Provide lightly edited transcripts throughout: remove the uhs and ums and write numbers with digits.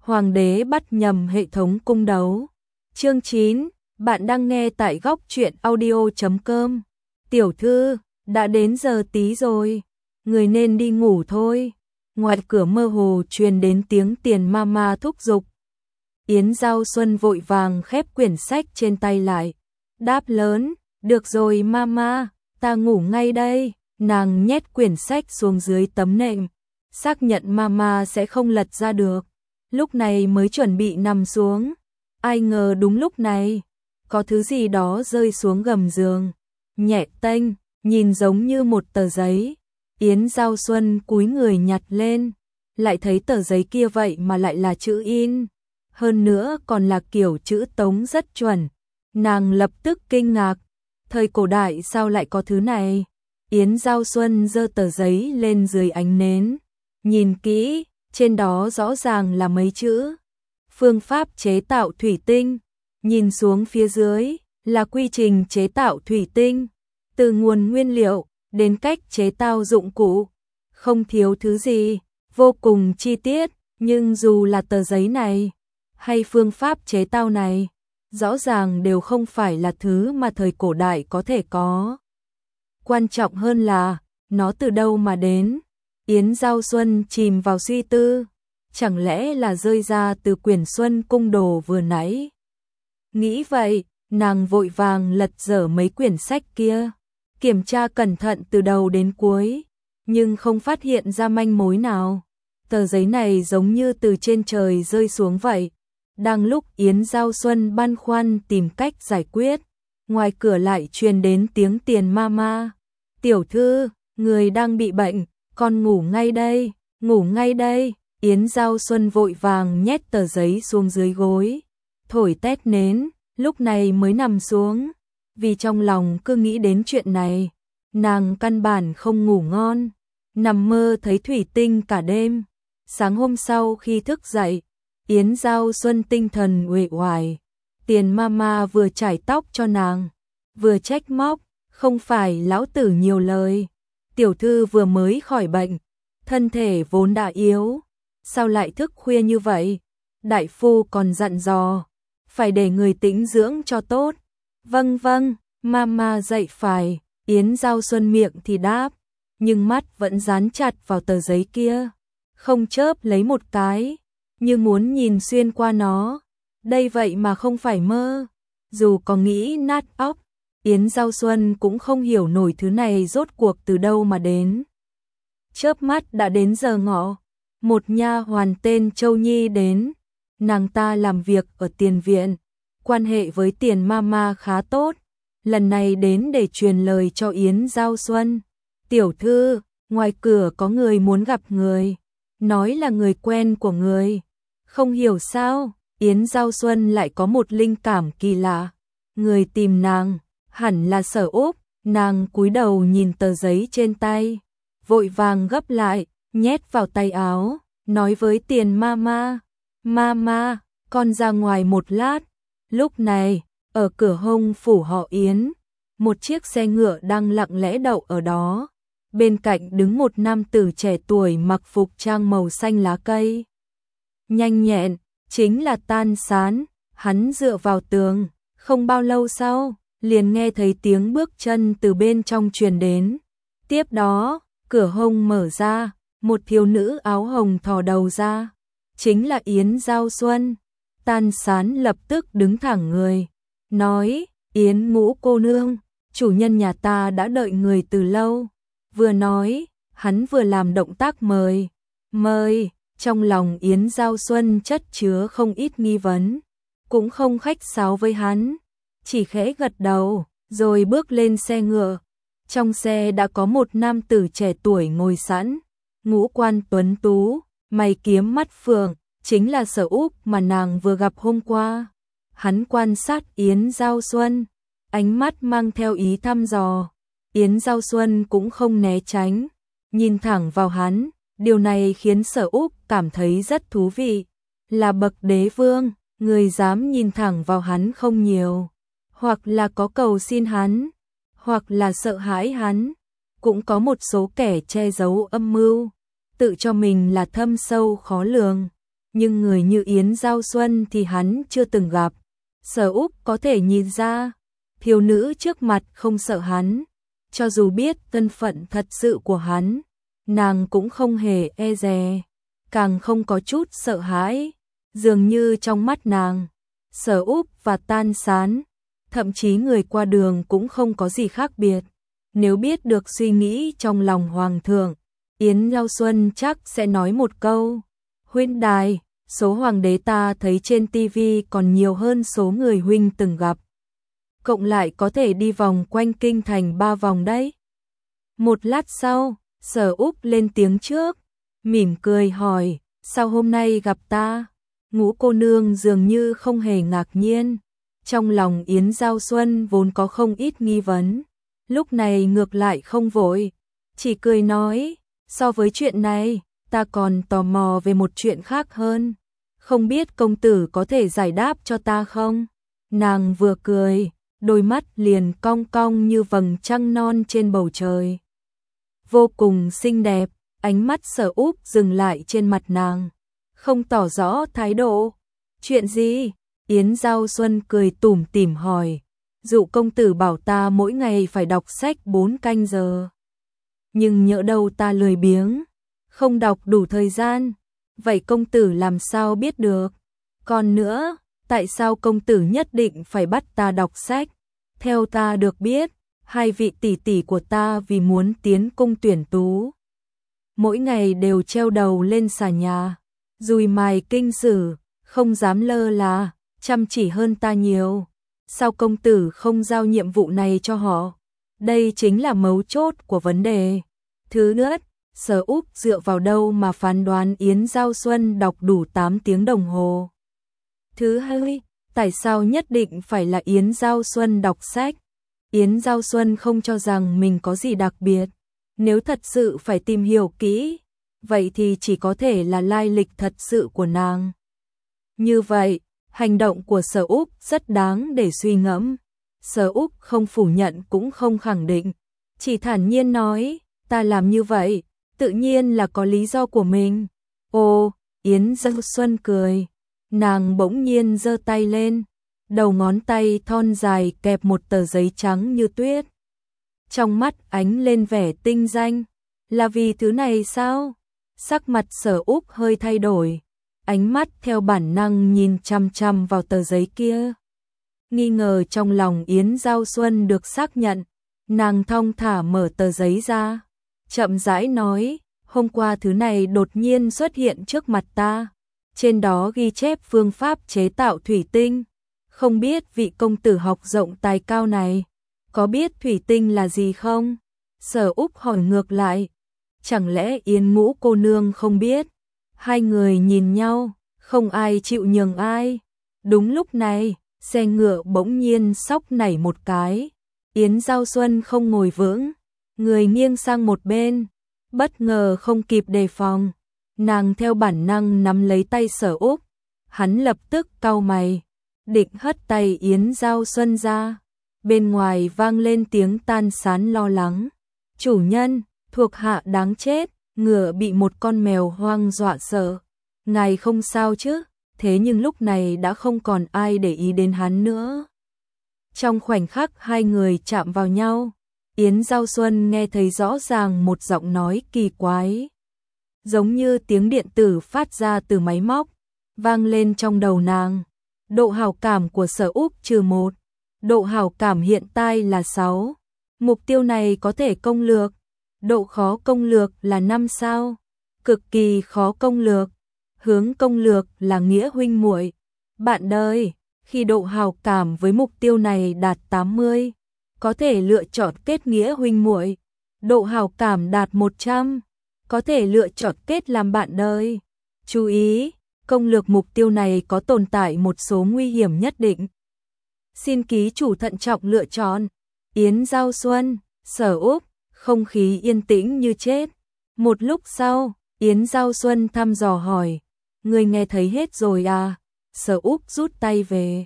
Hoàng đế bắt nhầm hệ thống cung đấu. Chương 9, bạn đang nghe tại góc truyện audio.com. Tiểu thư, đã đến giờ tí rồi, người nên đi ngủ thôi. Ngoài cửa mơ hồ truyền đến tiếng Tiền Mama thúc giục. Yến Giao Xuân vội vàng khép quyển sách trên tay lại, đáp lớn, được rồi mama, ta ngủ ngay đây. Nàng nhét quyển sách xuống dưới tấm nệm, xác nhận mama sẽ không lật ra được. Lúc này mới chuẩn bị nằm xuống. Ai ngờ đúng lúc này, có thứ gì đó rơi xuống gầm giường. Nhẹ tênh, nhìn giống như một tờ giấy. Yến Giao Xuân cúi người nhặt lên, lại thấy tờ giấy kia vậy mà lại là chữ in. Hơn nữa còn là kiểu chữ Tống rất chuẩn. Nàng lập tức kinh ngạc. Thời cổ đại sao lại có thứ này? Yến Giao Xuân giơ tờ giấy lên dưới ánh nến. Nhìn kỹ, trên đó rõ ràng là mấy chữ. Phương pháp chế tạo thủy tinh. Nhìn xuống phía dưới, là quy trình chế tạo thủy tinh. Từ nguồn nguyên liệu, đến cách chế tạo dụng cụ. Không thiếu thứ gì, vô cùng chi tiết. Nhưng dù là tờ giấy này, hay phương pháp chế tạo này, rõ ràng đều không phải là thứ mà thời cổ đại có thể có. Quan trọng hơn là, nó từ đâu mà đến? Yến Giao Xuân chìm vào suy tư, chẳng lẽ là rơi ra từ quyển Xuân Cung Đồ vừa nãy? Nghĩ vậy, nàng vội vàng lật dở mấy quyển sách kia, kiểm tra cẩn thận từ đầu đến cuối, nhưng không phát hiện ra manh mối nào. Tờ giấy này giống như từ trên trời rơi xuống vậy. Đang lúc Yến Giao Xuân băn khoăn tìm cách giải quyết, ngoài cửa lại truyền đến tiếng Tiền Mama. Tiểu thư, người đang bị bệnh, con ngủ ngay đây, ngủ ngay đây. Yến Giao Xuân vội vàng nhét tờ giấy xuống dưới gối, thổi tét nến, lúc này mới nằm xuống. Vì trong lòng cứ nghĩ đến chuyện này, nàng căn bản không ngủ ngon, nằm mơ thấy thủy tinh cả đêm. Sáng hôm sau khi thức dậy, Yến Giao Xuân tinh thần uể oải. Tiền Mama vừa chải tóc cho nàng, vừa trách móc, không phải lão tử nhiều lời. Tiểu thư vừa mới khỏi bệnh, thân thể vốn đã yếu, sao lại thức khuya như vậy? Đại phu còn dặn dò, phải để người tĩnh dưỡng cho tốt. Vâng vâng, Mama dậy phải. Yến Giao Xuân miệng thì đáp, nhưng mắt vẫn dán chặt vào tờ giấy kia, không chớp lấy một cái, như muốn nhìn xuyên qua nó. Đây vậy mà không phải mơ. Dù có nghĩ nát óc, Yến Giao Xuân cũng không hiểu nổi thứ này rốt cuộc từ đâu mà đến. Chớp mắt đã đến giờ ngọ, một nha hoàn tên Châu Nhi đến. Nàng ta làm việc ở tiền viện, quan hệ với Tiền Mama khá tốt. Lần này đến để truyền lời cho Yến Giao Xuân. Tiểu thư, ngoài cửa có người muốn gặp người, nói là người quen của người. Không hiểu sao, Yến Giao Xuân lại có một linh cảm kỳ lạ. Người tìm nàng, hẳn là Sở Úc. Nàng cúi đầu nhìn tờ giấy trên tay, vội vàng gấp lại, nhét vào tay áo, nói với Tiền Mama. Mama, con ra ngoài một lát. Lúc này, ở cửa hông phủ họ Yến, một chiếc xe ngựa đang lặng lẽ đậu ở đó. Bên cạnh đứng một nam tử trẻ tuổi mặc phục trang màu xanh lá cây. Nhanh nhẹn, chính là Tan Sán. Hắn dựa vào tường, không bao lâu sau, liền nghe thấy tiếng bước chân từ bên trong truyền đến. Tiếp đó, cửa hông mở ra, một thiếu nữ áo hồng thò đầu ra. Chính là Yến Giao Xuân. Tan Sán lập tức đứng thẳng người, nói, Yến Ngũ cô nương, chủ nhân nhà ta đã đợi người từ lâu. Vừa nói, hắn vừa làm động tác mời. Mời, trong lòng Yến Giao Xuân chất chứa không ít nghi vấn, cũng không khách sáo với hắn, chỉ khẽ gật đầu, rồi bước lên xe ngựa. Trong xe đã có một nam tử trẻ tuổi ngồi sẵn, ngũ quan tuấn tú, mày kiếm mắt phượng, chính là Sở Úc mà nàng vừa gặp hôm qua. Hắn quan sát Yến Giao Xuân, ánh mắt mang theo ý thăm dò. Yến Giao Xuân cũng không né tránh, nhìn thẳng vào hắn. Điều này khiến Sở Úc cảm thấy rất thú vị. Là bậc đế vương, người dám nhìn thẳng vào hắn không nhiều. Hoặc là có cầu xin hắn, hoặc là sợ hãi hắn. Cũng có một số kẻ che giấu âm mưu, tự cho mình là thâm sâu khó lường. nhưng người như Yến Giao Xuân thì hắn chưa từng gặp. Sở Úc có thể nhìn ra, thiếu nữ trước mặt không sợ hắn, cho dù biết thân phận thật sự của hắn, nàng cũng không hề e dè, càng không có chút sợ hãi, dường như trong mắt nàng, Sở Úc và Tan Sán, thậm chí người qua đường cũng không có gì khác biệt. Nếu biết được suy nghĩ trong lòng hoàng thượng, Yến Giao Xuân chắc sẽ nói một câu: "Huynh đài, số hoàng đế ta thấy trên tivi còn nhiều hơn số người huynh từng gặp. Cộng lại có thể đi vòng quanh kinh thành 3 vòng đấy." Một lát sau, Sở Úc lên tiếng trước, mỉm cười hỏi: "Sao hôm nay gặp ta?" Ngũ cô nương dường như không hề ngạc nhiên. Trong lòng Yến Giao Xuân vốn có không ít nghi vấn, lúc này ngược lại không vội, chỉ cười nói: "So với chuyện này, ta còn tò mò về một chuyện khác hơn. Không biết công tử có thể giải đáp cho ta không?" Nàng vừa cười, đôi mắt liền cong cong như vầng trăng non trên bầu trời. Vô cùng xinh đẹp, ánh mắt Sở Úc dừng lại trên mặt nàng, không tỏ rõ thái độ. "Chuyện gì?" Yến Giao Xuân cười tủm tỉm hỏi. "Dụ công tử bảo ta mỗi ngày phải đọc sách 4 canh giờ. Nhưng nhỡ đâu ta lười biếng, không đọc đủ thời gian. Vậy công tử làm sao biết được? Còn nữa, tại sao công tử nhất định phải bắt ta đọc sách? Theo ta được biết, hai vị tỷ tỷ của ta vì muốn tiến cung tuyển tú, mỗi ngày đều treo đầu lên xà nhà, dùi mài kinh sử, không dám lơ là, chăm chỉ hơn ta nhiều. Sao công tử không giao nhiệm vụ này cho họ? Đây chính là mấu chốt của vấn đề." Thứ nhất, Sở Úc dựa vào đâu mà phán đoán Yến Giao Xuân đọc đủ 8 tiếng đồng hồ? Thứ hai, tại sao nhất định phải là Yến Giao Xuân đọc sách? Yến Giao Xuân không cho rằng mình có gì đặc biệt. Nếu thật sự phải tìm hiểu kỹ, vậy thì chỉ có thể là lai lịch thật sự của nàng. Như vậy, hành động của Sở Úc rất đáng để suy ngẫm. Sở Úc không phủ nhận cũng không khẳng định, chỉ thản nhiên nói: "Ta làm như vậy, tự nhiên là có lý do của mình." Ồ, Yến Giao Xuân cười, nàng bỗng nhiên giơ tay lên, đầu ngón tay thon dài kẹp một tờ giấy trắng như tuyết. Trong mắt ánh lên vẻ tinh danh. "Là vì thứ này sao?" Sắc mặt Sở Úc hơi thay đổi, ánh mắt theo bản năng nhìn chăm chăm vào tờ giấy kia. Nghi ngờ trong lòng Yến Giao Xuân được xác nhận, nàng thong thả mở tờ giấy ra, chậm rãi nói: "Hôm qua thứ này đột nhiên xuất hiện trước mặt ta, trên đó ghi chép phương pháp chế tạo thủy tinh. Không biết vị công tử học rộng tài cao này, có biết thủy tinh là gì không?" Sở Úc hỏi ngược lại: "Chẳng lẽ Yến Ngũ cô nương không biết?" Hai người nhìn nhau, không ai chịu nhường ai. Đúng lúc này, xe ngựa bỗng nhiên xóc nảy một cái. Yến Giao Xuân không ngồi vững, người nghiêng sang một bên, bất ngờ không kịp đề phòng. Nàng theo bản năng nắm lấy tay Sở Úc, hắn lập tức cau mày, định hất tay Yến Giao Xuân ra. Bên ngoài vang lên tiếng Tan Sán lo lắng: "Chủ nhân, thuộc hạ đáng chết, ngựa bị một con mèo hoang dọa sợ. Ngài không sao chứ?" Thế nhưng lúc này đã không còn ai để ý đến hắn nữa. Trong khoảnh khắc hai người chạm vào nhau, Yến Giao Xuân nghe thấy rõ ràng một giọng nói kỳ quái, giống như tiếng điện tử phát ra từ máy móc, vang lên trong đầu nàng. Độ hảo cảm của Sở Úc -1, độ hảo cảm hiện tại là 6. Mục tiêu này có thể công lược. Độ khó công lược là 5 sao. Cực kỳ khó công lược. Hướng công lược là nghĩa huynh muội. Bạn đời, khi độ hảo cảm với mục tiêu này đạt 80, có thể lựa chọn kết nghĩa huynh muội. Độ hảo cảm đạt 100, có thể lựa chọn kết làm bạn đời. Chú ý, công lược mục tiêu này có tồn tại một số nguy hiểm nhất định. Xin ký chủ thận trọng lựa chọn. Yến Giao Xuân, Sở Úc, không khí yên tĩnh như chết. Một lúc sau, Yến Giao Xuân thăm dò hỏi: "Người nghe thấy hết rồi à?" Sở Úc rút tay về,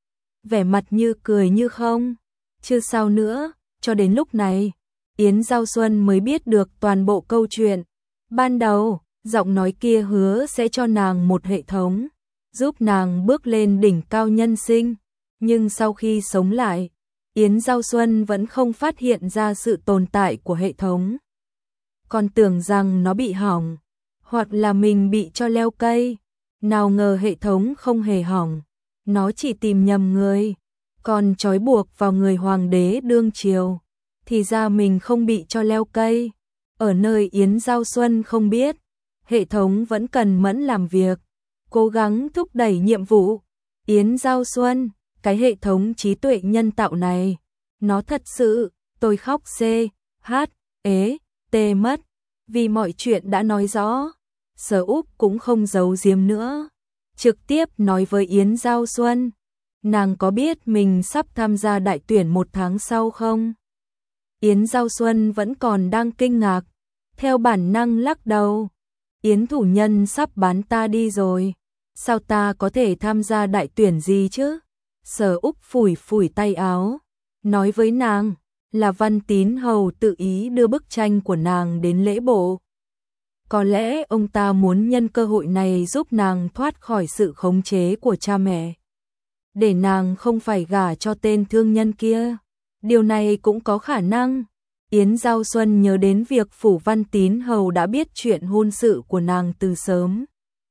vẻ mặt như cười như không. Chưa sao nữa, cho đến lúc này, Yến Giao Xuân mới biết được toàn bộ câu chuyện. Ban đầu, Giọng nói kia hứa sẽ cho nàng một hệ thống, giúp nàng bước lên đỉnh cao nhân sinh. Nhưng sau khi sống lại, Yến Giao Xuân vẫn không phát hiện ra sự tồn tại của hệ thống. Còn tưởng rằng nó bị hỏng, hoặc là mình bị cho leo cây. Nào ngờ hệ thống không hề hỏng, nó chỉ tìm nhầm người, còn trói buộc vào người hoàng đế đương triều. Thì ra mình không bị cho leo cây. Ở nơi Yến Giao Xuân không biết, hệ thống vẫn cần mẫn làm việc, cố gắng thúc đẩy nhiệm vụ. Yến Giao Xuân, cái hệ thống trí tuệ nhân tạo này, nó thật sự, tôi khóc ế mất, vì mọi chuyện đã nói rõ. Sở Úc cũng không giấu giếm nữa, trực tiếp nói với Yến Giao Xuân, nàng có biết mình sắp tham gia đại tuyển 1 tháng sau không? Yến Giao Xuân vẫn còn đang kinh ngạc, theo bản năng lắc đầu. Yến thủ nhân sắp bán ta đi rồi, sao ta có thể tham gia đại tuyển gì chứ? Sở Úc phủi phủi tay áo, nói với nàng là Văn Tín Hầu tự ý đưa bức tranh của nàng đến lễ bộ. Có lẽ ông ta muốn nhân cơ hội này giúp nàng thoát khỏi sự khống chế của cha mẹ, để nàng không phải gả cho tên thương nhân kia. Điều này cũng có khả năng. Yến Giao Xuân nhớ đến việc Phủ Văn Tín Hầu đã biết chuyện hôn sự của nàng từ sớm.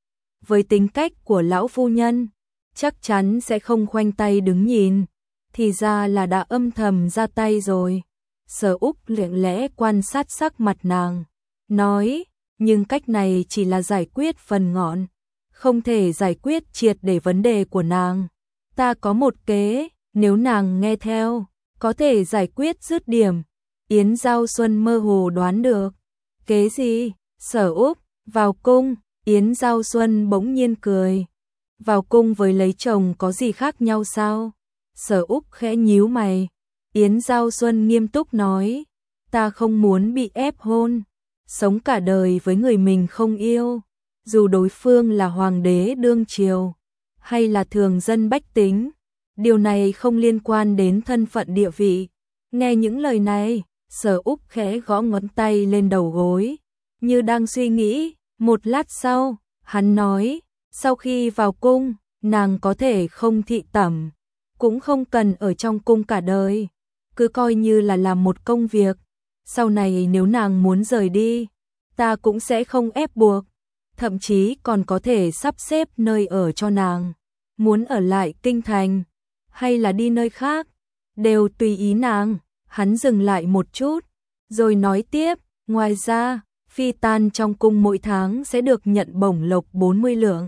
Với tính cách của lão phu nhân, chắc chắn sẽ không khoanh tay đứng nhìn, thì ra là đã âm thầm ra tay rồi. Sở Úc lặng lẽ quan sát sắc mặt nàng, nói, nhưng cách này chỉ là giải quyết phần ngọn, không thể giải quyết triệt để vấn đề của nàng. Ta có một kế, nếu nàng nghe theo, có thể giải quyết dứt điểm. Yến Giao Xuân mơ hồ đoán được. Kế gì? Sở Úc, vào cung. Yến Giao Xuân bỗng nhiên cười. Vào cung với lấy chồng có gì khác nhau sao? Sở Úc khẽ nhíu mày. Yến Giao Xuân nghiêm túc nói, ta không muốn bị ép hôn, sống cả đời với người mình không yêu, dù đối phương là hoàng đế đương triều hay là thường dân bách tính. Điều này không liên quan đến thân phận địa vị. Nghe những lời này, Sở Úc khẽ gõ ngón tay lên đầu gối, như đang suy nghĩ. Một lát sau, hắn nói, sau khi vào cung, nàng có thể không thị tẩm, cũng không cần ở trong cung cả đời, cứ coi như là làm một công việc. Sau này nếu nàng muốn rời đi, ta cũng sẽ không ép buộc, thậm chí còn có thể sắp xếp nơi ở cho nàng. Muốn ở lại kinh thành, hay là đi nơi khác, đều tùy ý nàng. Hắn dừng lại một chút, rồi nói tiếp, ngoài ra, phi tàn trong cung mỗi tháng sẽ được nhận bổng lộc 40 lượng.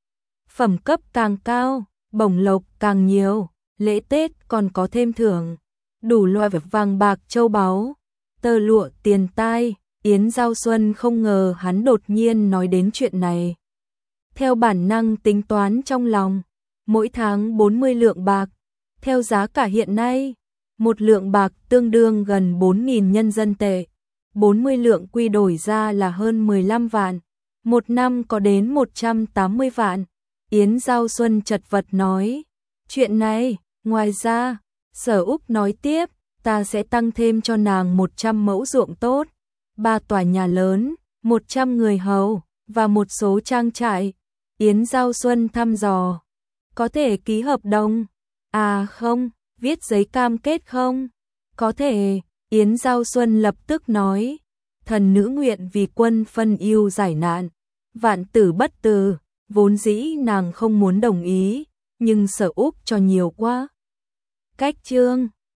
Phẩm cấp càng cao, bổng lộc càng nhiều, lễ Tết còn có thêm thưởng, đủ loại vàng bạc châu báu, tơ lụa tiền tai. Yến Giao Xuân không ngờ hắn đột nhiên nói đến chuyện này. Theo bản năng tính toán trong lòng, mỗi tháng 40 lượng bạc, theo giá cả hiện nay, 1 lượng bạc tương đương gần 4.000 nhân dân tệ, 40 lượng quy đổi ra là hơn 15 vạn, một năm có đến 180 vạn. Yến Giao Xuân chật vật nói, chuyện này, ngoài ra, Sở Úc nói tiếp, ta sẽ tăng thêm cho nàng 100 mẫu ruộng tốt, 3 tòa nhà lớn, 100 người hầu, và một số trang trại. Yến Giao Xuân thăm dò, có thể ký hợp đồng? À không, viết giấy cam kết không? Có thể. Yến Giao Xuân lập tức nói, thần nữ nguyện vì quân phân ưu giải nạn, vạn tử bất từ. Vốn dĩ nàng không muốn đồng ý, nhưng Sở Úc cho nhiều quá. Cách chương